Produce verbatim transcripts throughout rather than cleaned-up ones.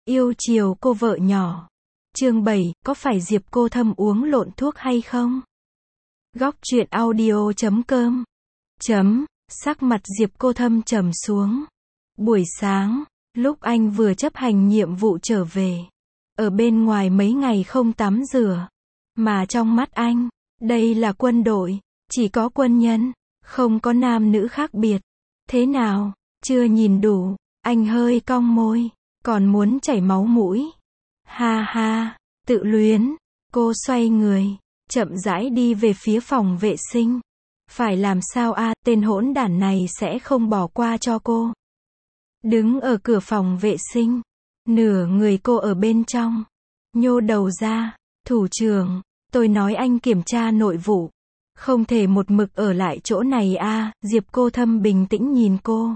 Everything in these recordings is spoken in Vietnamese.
Yêu chiều cô vợ nhỏ. Chương bảy, có phải Diệp Cô Thâm uống lộn thuốc hay không? Góc truyện audio chấm com. Chấm, sắc mặt Diệp Cô Thâm trầm xuống. Buổi sáng, lúc anh vừa chấp hành nhiệm vụ trở về, ở bên ngoài mấy ngày không tắm rửa, mà trong mắt anh, đây là quân đội, chỉ có quân nhân, không có nam nữ khác biệt. Thế nào, chưa nhìn đủ, anh hơi cong môi, còn muốn chảy máu mũi. Ha ha, tự luyến, cô xoay người, chậm rãi đi về phía phòng vệ sinh. Phải làm sao a, tên hỗn đản này sẽ không bỏ qua cho cô. Đứng ở cửa phòng vệ sinh, nửa người cô ở bên trong, nhô đầu ra, thủ trưởng, tôi nói anh kiểm tra nội vụ, không thể một mực ở lại chỗ này a. Diệp Cô Thâm bình tĩnh nhìn cô.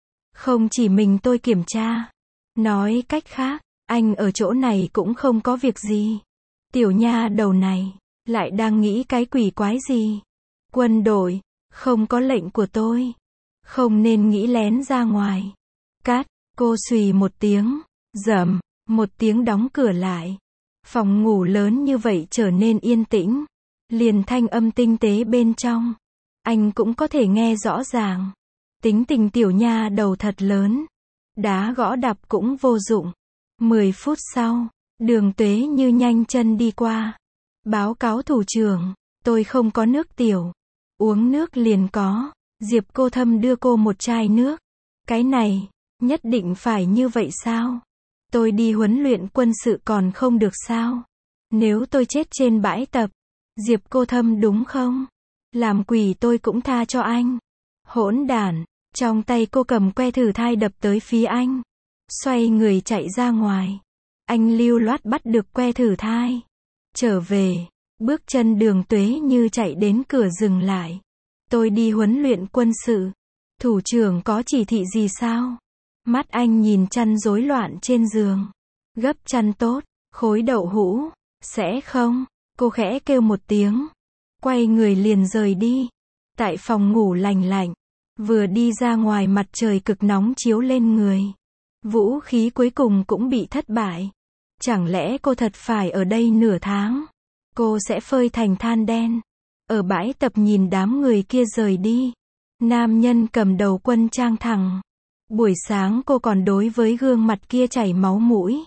Không chỉ mình tôi kiểm tra, nói cách khác, anh ở chỗ này cũng không có việc gì. Tiểu nha đầu này, lại đang nghĩ cái quỷ quái gì? Quân đội, không có lệnh của tôi, không nên nghĩ lén ra ngoài. Cát, cô xùy một tiếng, rầm, một tiếng đóng cửa lại. Phòng ngủ lớn như vậy trở nên yên tĩnh, liền thanh âm tinh tế bên trong, anh cũng có thể nghe rõ ràng. Tính tình tiểu nha đầu thật lớn, đá gõ đập cũng vô dụng. Mười phút sau, Đường Tuế Như nhanh chân đi qua. Báo cáo thủ trưởng, tôi không có nước tiểu. Uống nước liền có. Diệp Cô Thâm đưa cô một chai nước. Cái này, nhất định phải như vậy sao? Tôi đi huấn luyện quân sự còn không được sao? Nếu tôi chết trên bãi tập, Diệp Cô Thâm đúng không? Làm quỷ tôi cũng tha cho anh. Hỗn đản, trong tay cô cầm que thử thai đập tới phía anh. Xoay người chạy ra ngoài. Anh lưu loát bắt được que thử thai. Trở về, bước chân Đường Tuế Như chạy đến cửa dừng lại. Tôi đi huấn luyện quân sự. Thủ trưởng có chỉ thị gì sao? Mắt anh nhìn chăn rối loạn trên giường. Gấp chăn tốt, khối đậu hũ. Sẽ không? Cô khẽ kêu một tiếng. Quay người liền rời đi. Tại phòng ngủ lành lạnh. Vừa đi ra ngoài mặt trời cực nóng chiếu lên người. Vũ khí cuối cùng cũng bị thất bại. Chẳng lẽ cô thật phải ở đây nửa tháng? Cô sẽ phơi thành than đen. Ở bãi tập nhìn đám người kia rời đi. Nam nhân cầm đầu quân trang thẳng. Buổi sáng cô còn đối với gương mặt kia chảy máu mũi.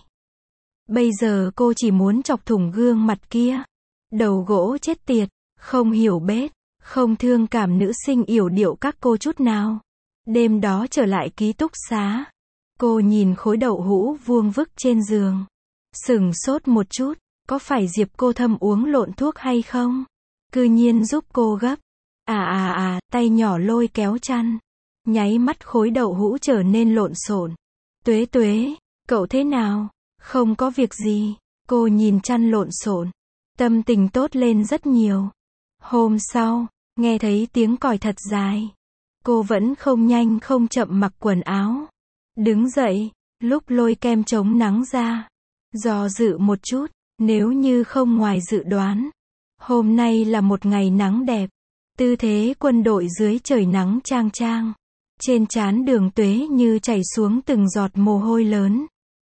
Bây giờ cô chỉ muốn chọc thủng gương mặt kia. Đầu gỗ chết tiệt, không hiểu bết, không thương cảm nữ sinh yểu điệu các cô chút nào. Đêm đó trở lại ký túc xá. Cô nhìn khối đậu hũ vuông vức trên giường. Sửng sốt một chút, có phải Diệp Cô Thâm uống lộn thuốc hay không? Cư nhiên giúp cô gấp. À à à, tay nhỏ lôi kéo chăn. Nháy mắt khối đậu hũ trở nên lộn xộn. Tuế Tuế, cậu thế nào? Không có việc gì. Cô nhìn chăn lộn xộn. Tâm tình tốt lên rất nhiều. Hôm sau, nghe thấy tiếng còi thật dài. Cô vẫn không nhanh không chậm mặc quần áo. Đứng dậy, lúc lôi kem chống nắng ra. Do dự một chút, nếu như không ngoài dự đoán. Hôm nay là một ngày nắng đẹp. Tư thế quân đội dưới trời nắng chang chang. Trên trán Đường Tuế Như chảy xuống từng giọt mồ hôi lớn.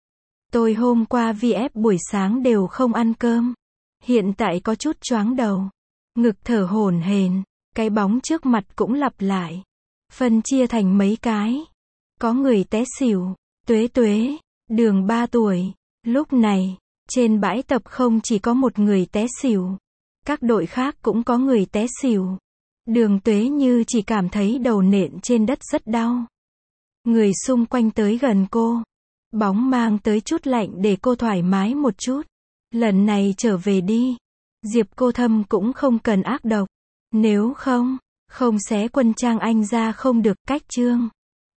Tôi hôm qua vê ép buổi sáng đều không ăn cơm. Hiện tại có chút choáng đầu. Ngực thở hổn hển, cái bóng trước mặt cũng lặp lại. Phân chia thành mấy cái. Có người té xỉu. Tuế Tuế, Đường ba tuổi. Lúc này, trên bãi tập không chỉ có một người té xỉu. Các đội khác cũng có người té xỉu. Đường Tuế Như chỉ cảm thấy đầu nện trên đất rất đau. Người xung quanh tới gần cô. Bóng mang tới chút lạnh để cô thoải mái một chút. Lần này trở về đi. Diệp Cô Thâm cũng không cần ác độc. Nếu không, không xé quân trang anh ra không được. Cách chương.